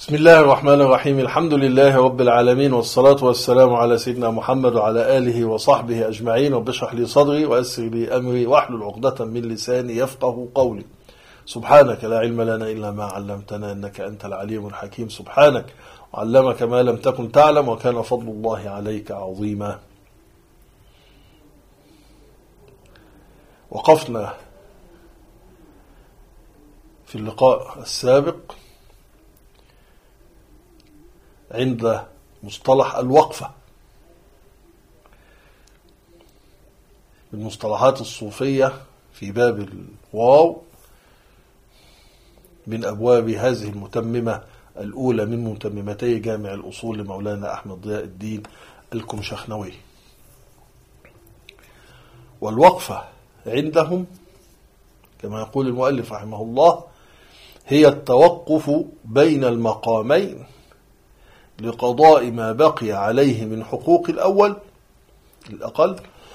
بسم الله الرحمن الرحيم. الحمد لله رب العالمين، والصلاة والسلام على سيدنا محمد وعلى آله وصحبه أجمعين. رب اشرح لي صدري ويسر لي أمري واحلل عقدة من لساني يفقه قولي. سبحانك لا علم لنا إلا ما علمتنا إنك أنت العليم الحكيم. سبحانك وعلمك ما لم تكن تعلم وكان فضل الله عليك عظيما. وقفنا في اللقاء السابق عند مصطلح الوقفة من مصطلحات الصوفية في باب الواو، من أبواب هذه المتممة الأولى من متممتي جامع الأصول لمولانا أحمد ضياء الدين الكمشخنوي. والوقفة عندهم كما يقول المؤلف رحمه الله هي التوقف بين المقامين لقضاء ما بقي عليه من حقوق الأول الأقل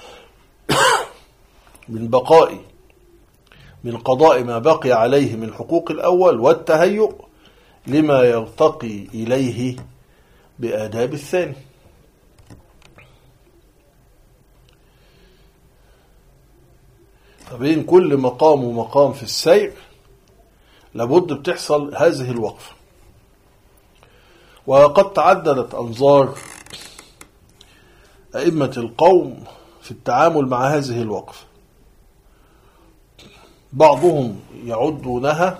من قضاء ما بقي عليه من حقوق الأول، والتهيؤ لما يرتقي إليه بآداب الثاني. فبين كل مقام ومقام في السير لابد بتحصل هذه الوقفة. وقد تعددت أنظار أئمة القوم في التعامل مع هذه الوقفة. بعضهم يعدونها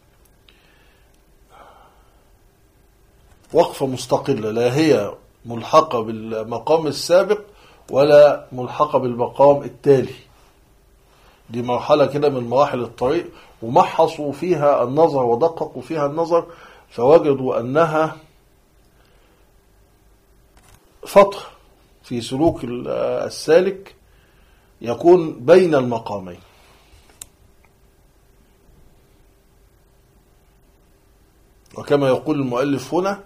وقفة مستقلة، لا هي ملحقة بالمقام السابق ولا ملحقة بالمقام التالي. دي مرحلة كده من مراحل الطريق، ومحصوا فيها النظر ودققوا فيها النظر فوجدوا أنها فترة في سلوك السالك يكون بين المقامين. وكما يقول المؤلف هنا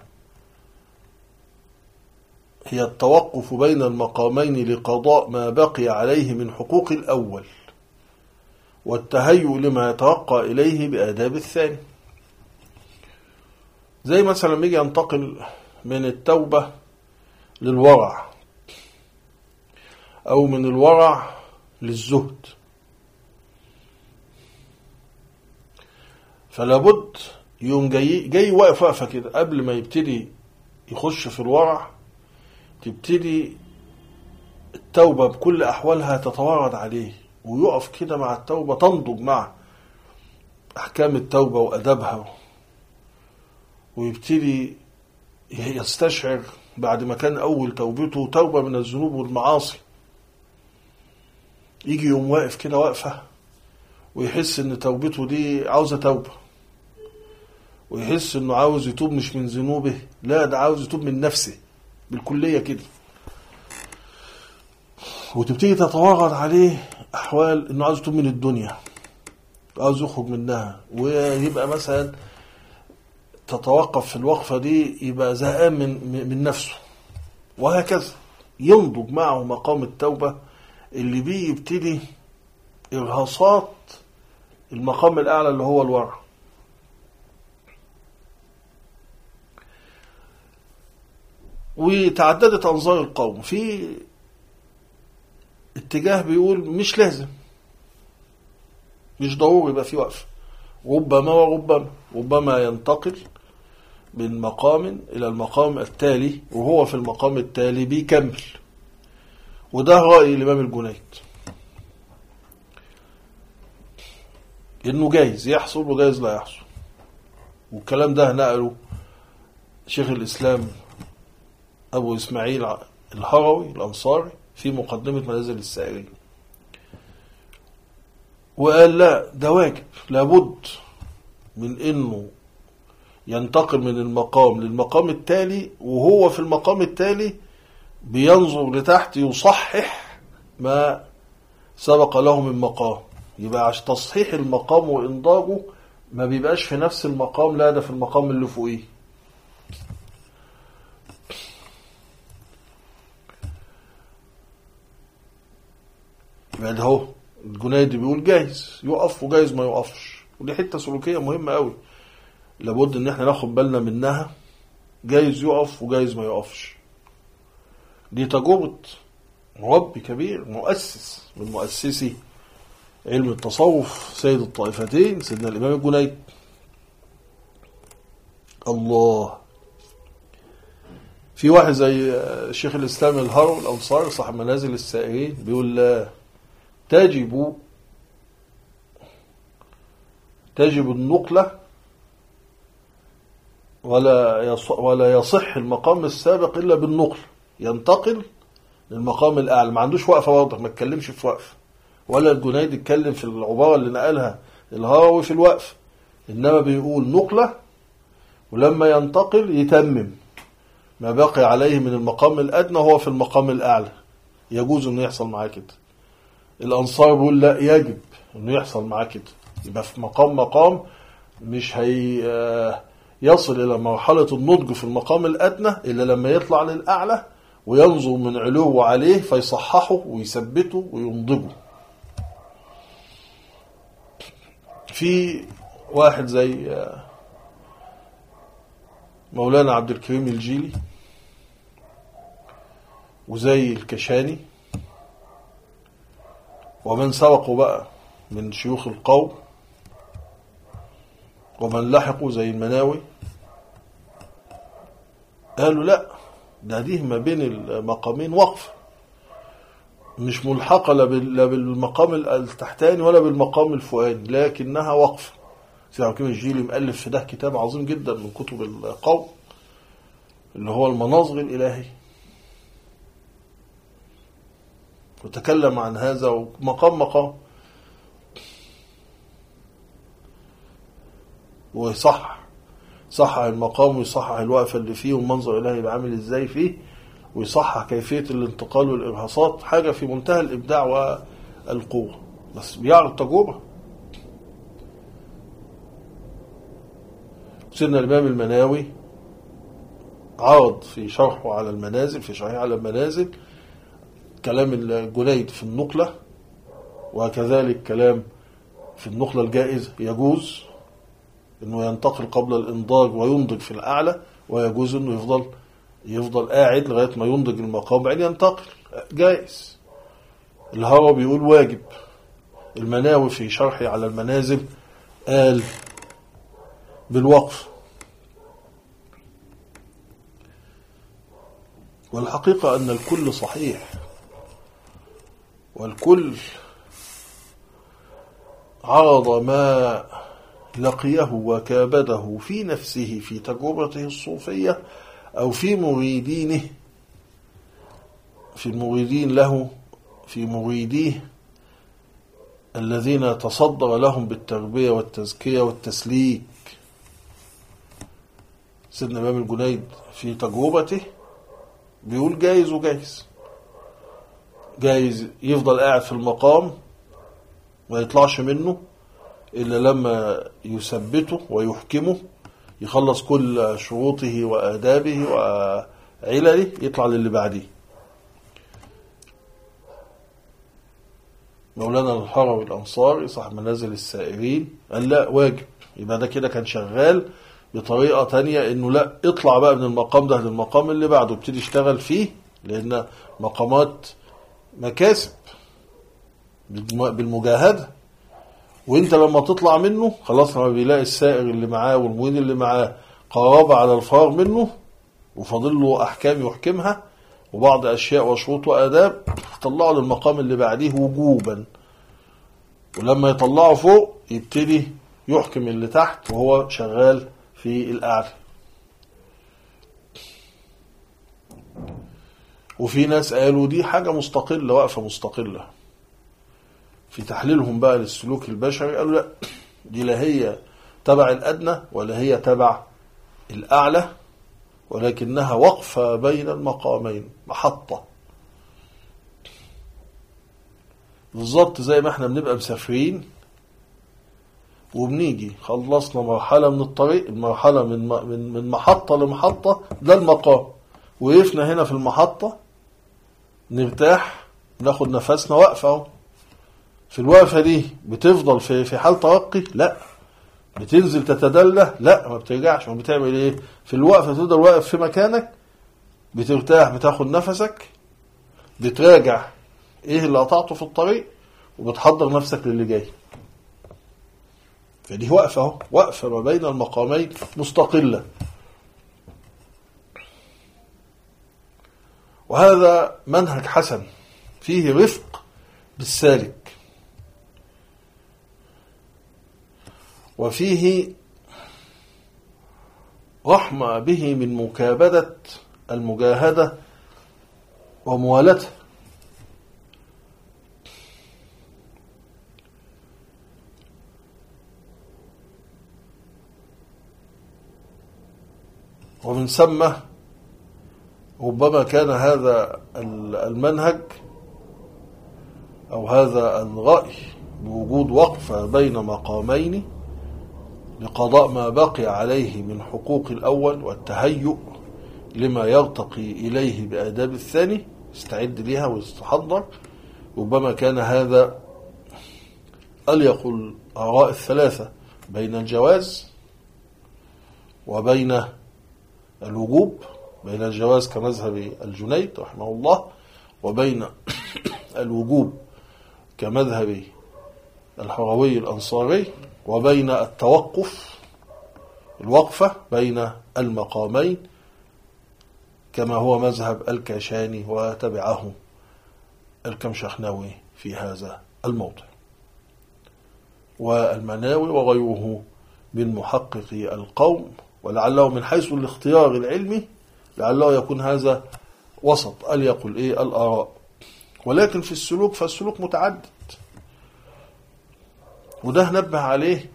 هي التوقف بين المقامين لقضاء ما بقي عليه من حقوق الأول، والتهيؤ لما يترقى إليه بآداب الثاني. زي مثلا لما يجي ينتقل من التوبة للورع، أو من الورع للزهد، فلابد يوم جاي وقفة كده قبل ما يبتدي يخش في الورع، تبتدي التوبة بكل أحوالها تتوارد عليه، ويقف كده مع التوبة، تنضج مع أحكام التوبة وأدبها، ويبتدي يستشعر بعد ما كان أول توبته توبة من الذنوب والمعاصي، يجي يوم واقف كده وقفة ويحس إن توبته دي عاوزة توبة، ويحس إنه عاوز يتوب مش من ذنوبه، لا ده عاوز يتوب من نفسه بالكلية كده. وتبتدي تتوارد عليه أحوال إنه عاوز يتوب من الدنيا، عاوز يخرج منها، ويبقى مثلا تتوقف في الوقفة دي يبقى زهقان من نفسه، وهكذا ينضج معه مقام التوبة اللي بيه يبتدي إرهاصات المقام الأعلى اللي هو الورع. وتعددت أنظار القوم. في اتجاه بيقول مش لازم، مش ضروري يبقى في وقف، ربما ينتقل من مقام إلى المقام التالي، وهو في المقام التالي بيكمل. وده رأي الإمام الجنيد، إنه جايز يحصل وجايز لا يحصل. والكلام ده نقله شيخ الإسلام أبو إسماعيل الهروي الأنصاري في مقدمة منازل السائرين، وقال لا، ده واجب، لابد من إنه ينتقل من المقام للمقام التالي، وهو في المقام التالي بينظر لتحت يصحح ما سبق له من مقام. يبقى عشان تصحيح المقام وإنضاجه ما بيبقاش في نفس المقام، لا ده في المقام اللي فوقيه. يبقى ده هو الجنيد بيقول جايز يقف وجايز ما يقفش، ودي حتة سلوكية مهمة قوي. لابد ان احنا ناخد بالنا منها، جايز يقف وجايز ما يقفش. دي تجربة مربي كبير، مؤسس من مؤسسي علم التصوف، سيد الطائفتين سيدنا الإمام الجنيد. الله، في واحد زي شيخ الإسلام الهروي الأنصاري صاحب منازل السائرين بيقول لا تجب النقلة ولا يصح المقام السابق إلا بالنقل، ينتقل للمقام الأعلى. ما عندوش وقفة واضح، ما اتكلمش في وقف، ولا الجنيد اتكلم في العبارة اللي نقلها الهروي في الوقف، إنما بيقول نقلة، ولما ينتقل يتمم ما بقي عليه من المقام الأدنى هو في المقام الأعلى. يجوز إنه يحصل معاه كده. الأنصار بيقول لا، يجب إنه يحصل معاه كده، يبقى في مقام مش يصل إلى مرحلة النضج في المقام الأدنى إلا لما يطلع للأعلى وينظر من علوه عليه فيصححه ويثبته وينضجه. في واحد زي مولانا عبد الكريم الجيلي وزي الكشاني ومن سبقوا بقى من شيوخ القوم ومن لحقوا زي المناوي، قالوا لا، ده ما بين المقامين وقف، مش ملحقة لا بالمقام التحتاني ولا بالمقام الفوقاني، لكنها وقف. سيدنا عبد الكريم الجيلي مؤلف في ده كتاب عظيم جدا من كتب القوم اللي هو المناظر الإلهية، وتكلم عن هذا ومقام ويصح المقام ويصحح الوقفة اللي فيه والمنظر الإلهي يبقى عامل ازاي فيه، ويصحح كيفية الانتقال والإرهاصات. حاجة في منتهى الإبداع والقوة، بس بيعرض تجربة. سيدنا الإمام المناوي عرض في شرحه على المنازل، في شرحه على المنازل، كلام الجنيد في النقلة، وكذلك كلام في النقلة الجائزة، يجوز انه ينتقل قبل الانضاج وينضج في الاعلى، ويجوز انه يفضل قاعد لغاية ما ينضج المقام بعدين ينتقل، جائز. الهروي بيقول واجب. المناوي في شرحه على المنازل قال بالوقف. والحقيقة أن الكل صحيح، والكل عرض ما لقيه وكابده في نفسه في تجربته الصوفية أو في مريدينه، في المريدين له، في مريديه الذين تصدر لهم بالتربية والتزكية والتسليك. سيدنا الإمام الجنيد في تجربته بيقول جايز وجايز، جايز يفضل قاعد في المقام ما يطلعش منه إلا لما يثبته ويحكمه، يخلص كل شروطه وآدابه وعلله، يطلع للي بعديه. مولانا الهروي الأنصاري صاحب منازل السائرين قال لا، واجب. يبقى ده كده كان شغال بطريقة تانية، انه لا، اطلع بقى من المقام ده للمقام اللي بعده، ابتدي اشتغل فيه، لان مقامات مكاسب بالمجاهدة، وانت لما تطلع منه خلاص، لما بيلاقي السائر اللي معاه والمريد اللي معاه قرابة على الفراغ منه وفاضل له احكام يحكمها وبعض اشياء وشروط واداب، طلعه للمقام اللي بعديه وجوبا، ولما يطلعه فوق يبتدي يحكم اللي تحت وهو شغال في الأعلى. وفي ناس قالوا دي حاجة مستقلة، وقفة مستقلة في تحليلهم بقى للسلوك البشري، قالوا لا، دي لا هي تبع الأدنى ولا هي تبع الأعلى، ولكنها وقفة بين المقامين، محطة. بالضبط زي ما احنا بنبقى مسافرين وبنيجي خلصنا مرحلة من الطريق، المرحلة من محطة لمحطة، ده المقام، وقفنا هنا في المحطة نرتاح ناخد نفسنا، وقفة. في الوقفة دي بتفضل في حال ترقي؟ لا، بتنزل تتدلى؟ لا، ما بترجعش. ما بتعمل ايه في الوقفة؟ تفضل واقف في مكانك، بترتاح، بتاخد نفسك، بتراجع ايه اللي قطعته في الطريق، وبتحضر نفسك للي جاي. فدي وقفة اهو، وقفة ما بين المقامين مستقلة. وهذا منهج حسن فيه رفق بالسالك، وفيه رحمة به من مكابدة المجاهدة وموالته. ومن ثم ربما كان هذا المنهج أو هذا الرأي بوجود وقفة بين مقامين لقضاء ما بقي عليه من حقوق الأول والتهيؤ لما يرتقي إليه بآداب الثاني، استعد لها واستحضر. ربما كان هذا أليق الآراء الثلاثة بين الجواز وبين الوجوب، بين الجواز كمذهب الجنيد رحمه الله، وبين الوجوب كمذهب الحروي الأنصاري، وبين التوقف الوقفة بين المقامين كما هو مذهب الكاشاني وتبعه الكمشخناوي في هذا الموضع، والمناوي وغيره من محققي القوم. ولعله من حيث الاختيار العلمي لعله يكون هذا وسط أليق الآراء. ولكن في السلوك فالسلوك متعدد، وده نبه عليه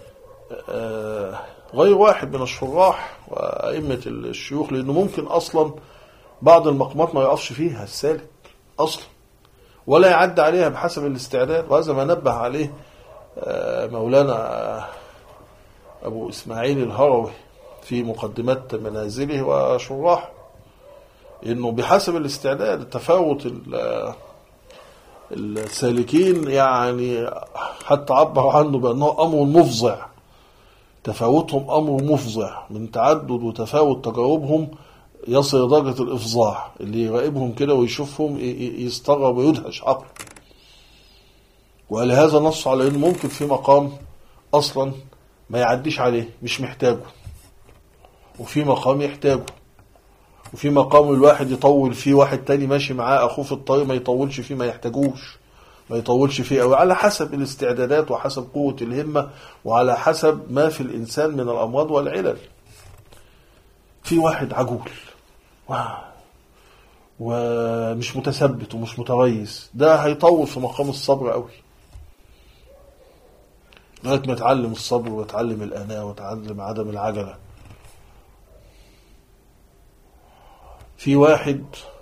غير واحد من الشراح وأئمة الشيوخ، لأنه ممكن أصلا بعض المقامات ما يقفش فيها السالك أصلا ولا يعد عليها بحسب الاستعداد. وهذا ما نبه عليه مولانا أبو إسماعيل الهروي في مقدمات منازله وشراحه، إنه بحسب الاستعداد. التفاوت السالكين يعني حتى عبر عنه بأنه أمر مفزع، تفاوتهم أمر مفزع من تعدد وتفاوت تجاربهم يصل لدرجة الإفظاع. اللي يراقبهم كده ويشوفهم يستغرب ويدهش عقله. ولهذا نص على إنه ممكن في مقام أصلا ما يعديش عليه، مش محتاجه، وفي مقام يحتاجه، وفي مقام الواحد يطول فيه، واحد تاني ماشي معاه أخوه في الطريق ما يطولش فيه، ما يحتاجوش، ما يطولش فيه أو على حسب الاستعدادات وحسب قوة الهمة وعلى حسب ما في الإنسان من الأمراض والعلل. في واحد عجول ومش متثبت ومش متريث، ده هيطول في مقام الصبر قوي لغاية ما يتعلم الصبر ويتعلم الأناة ويتعلم عدم العجلة. في واحد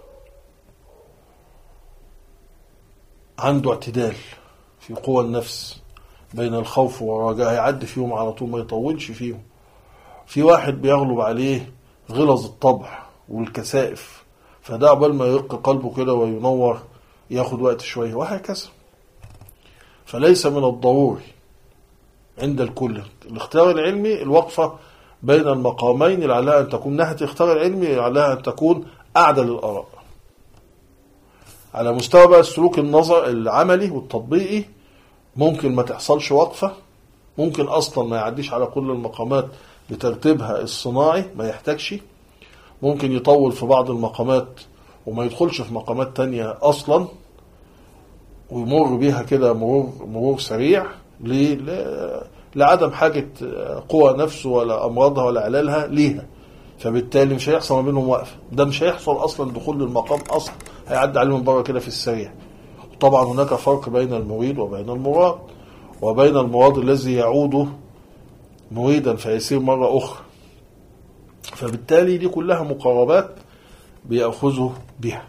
عنده اعتدال في قوى النفس بين الخوف والرجاء، هيعدي فيهم على طول ما يطولش فيهم. في واحد بيغلب عليه غلظ الطبع والكسائف، فده عقبال ما يرق قلبه كده وينور ياخد وقت شوية، وهكذا. فليس من الضروري عند الكل الاختيار العلمي الوقفة بين المقامين، لعلها أن تكون ناحية الاختيار العلمي، لعلها أن تكون أعدل الآراء. على مستوى بقى السلوك النظر العملي والتطبيقي ممكن ما تحصلش وقفة، ممكن أصلا ما يعديش على كل المقامات بترتيبها الصناعي ما يحتاجش، ممكن يطول في بعض المقامات وما يدخلش في مقامات تانية أصلا ويمر بيها كده مرور سريع لعدم حاجة قوى نفسه ولا أمراضها ولا علالها ليها، فبالتالي مش هيحصل ما بينهم وقفة. ده مش هيحصل أصلا دخول للمقام أصلا، هيعدي عليه من بره كده في السريع. طبعا هناك فرق بين المريد وبين المراد، وبين المراد الذي يعود مريدا فيصير مرة أخرى. فبالتالي دي كلها مقاربات بيأخذوا بها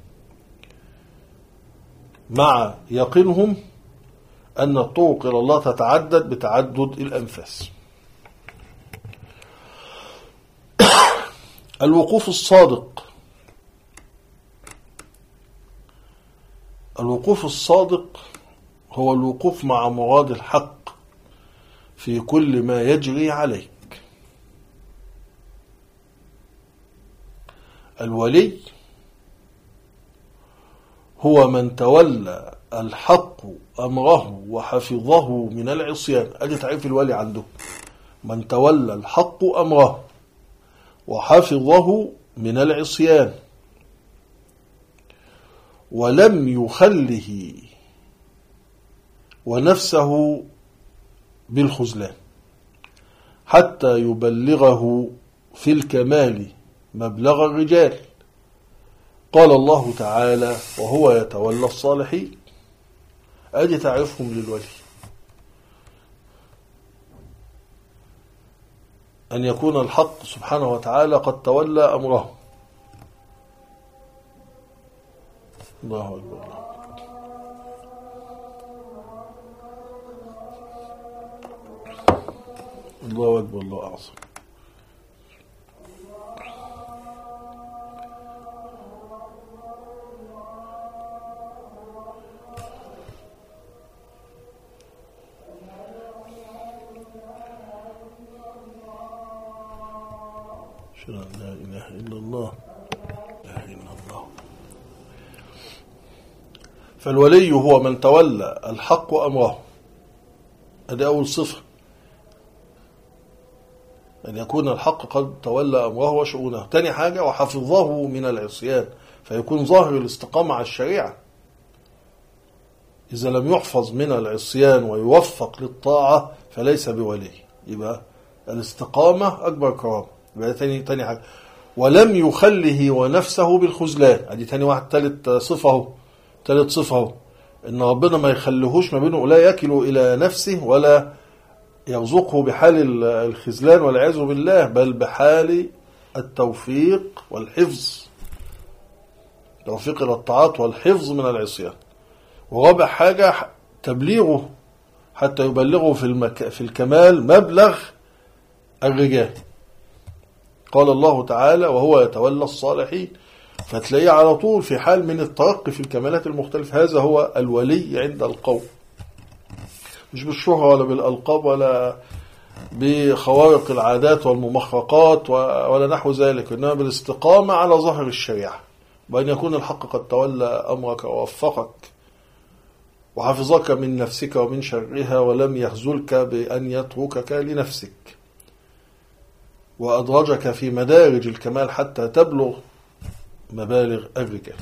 مع يقينهم أن الطرق إلى الله تتعدد بتعدد الأنفاس. الوقوف الصادق، الوقوف الصادق هو الوقوف مع مراد الحق في كل ما يجري عليك. الولي هو من تولى الحق أمره وحفظه من العصيان. أدي تعريف الولي عنده: من تولى الحق أمره وحفظه من العصيان ولم يخله ونفسه بالخذلان حتى يبلغه في الكمال مبلغ الرجال. قال الله تعالى: وهو يتولى الصالحين. أدي تعرفهم للولي: أن يكون الحق سبحانه وتعالى قد تولى أمره. الله أكبر. الله أكبر. الله أعظم. لا إله إلا الله. لا إله إلا الله. فالولي هو من تولى الحق أمره. هذه أول صفة: أن يكون الحق قد تولى أمره وشؤونه. تاني حاجة: وحفظه من العصيان، فيكون ظاهر الاستقامة على الشريعة. إذا لم يحفظ من العصيان ويوفق للطاعة فليس بولي. يبقى الاستقامة أكبر كرامة. يبقى تاني حاجة: ولم يخله ونفسه بالخذلان. ادي تاني واحد. تالت صفة ان ربنا ما يخليهوش ما بينه، لا يكل الى نفسه ولا يرزقه بحال الخذلان والعياذ بالله، بل بحال التوفيق والحفظ، توفيق الى الطاعات والحفظ من العصيان. ورابع حاجة: تبليغه حتى يبلغه في الكمال مبلغ الرجال. قال الله تعالى: وهو يتولى الصالحين. فتلاقيه على طول في حال من الترقي في الكمالات المختلفة. هذا هو الولي عند القوم، مش بالشهرة ولا بالألقاب ولا بخوارق العادات والممخرقات ولا نحو ذلك، إنما بالاستقامة على ظهر الشريعة، وأن يكون الحق قد تولى أمرك ووفقك وحفظك من نفسك ومن شرها، ولم يخذلك بأن يتركك لنفسك، وأدرجك في مدارج الكمال حتى تبلغ مبالغ الرجال.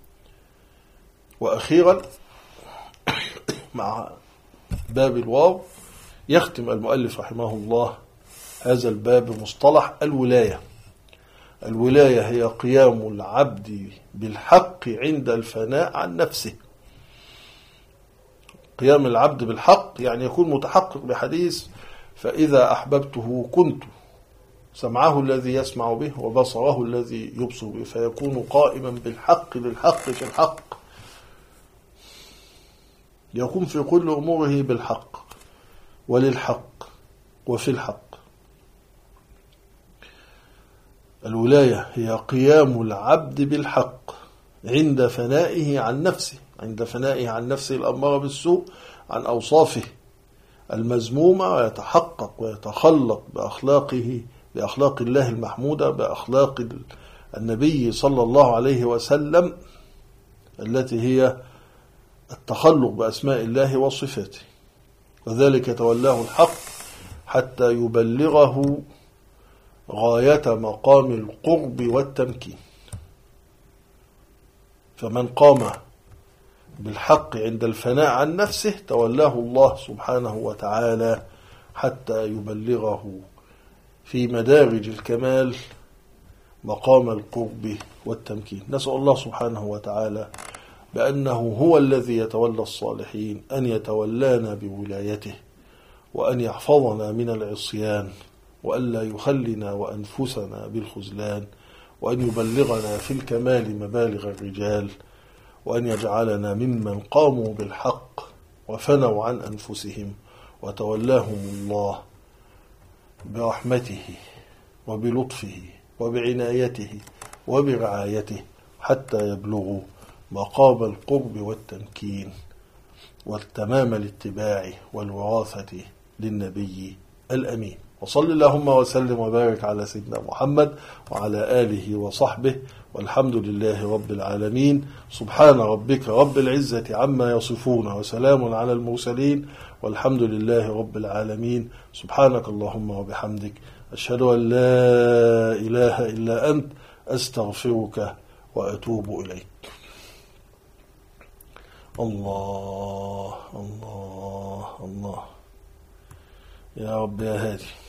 وأخيرا مع باب الواو يختم المؤلف رحمه الله هذا الباب بمصطلح الولاية. الولاية هي قيام العبد بالحق عند الفناء عن نفسه. قيام العبد بالحق يعني يكون متحقق بحديث: فإذا أحببته كنت سمعه الذي يسمع به وبصره الذي يبصر به، فيكون قائما بالحق للحق في الحق، يكون في كل أموره بالحق وللحق وفي الحق. الولاية هي قيام العبد بالحق عند فنائه عن نفسه، الأمارة بالسوء، عن أوصافه المذمومة، ويتحقق ويتخلق بأخلاق الله المحمودة، بأخلاق النبي صلى الله عليه وسلم التي هي التخلق بأسماء الله وصفاته. وذلك يتولاه الحق حتى يبلغه غاية مقام القرب والتمكين. فمن قام بالحق عند الفناء عن نفسه تولاه الله سبحانه وتعالى حتى يبلغه في مدارج الكمال مقام القرب والتمكين. نسأل الله سبحانه وتعالى بأنه هو الذي يتولى الصالحين أن يتولانا بولايته، وأن يحفظنا من العصيان، وألا يخلنا وأنفسنا بالخذلان، وأن يبلغنا في الكمال مبالغ الرجال، وأن يجعلنا ممن قاموا بالحق وفنوا عن أنفسهم وتولاهم الله برحمته وبلطفه وبعنايته وبرعايته حتى يبلغوا مقام القرب والتمكين والتمام الاتباع والوراثة للنبي الأمين. وصل اللهم وسلم وبارك على سيدنا محمد وعلى آله وصحبه، والحمد لله رب العالمين. سبحان ربك رب العزة عما يصفون، وسلام على المرسلين، والحمد لله رب العالمين. سبحانك اللهم وبحمدك، أشهد أن لا إله إلا أنت، أستغفرك وأتوب إليك. الله الله الله، يا رب يا هادي.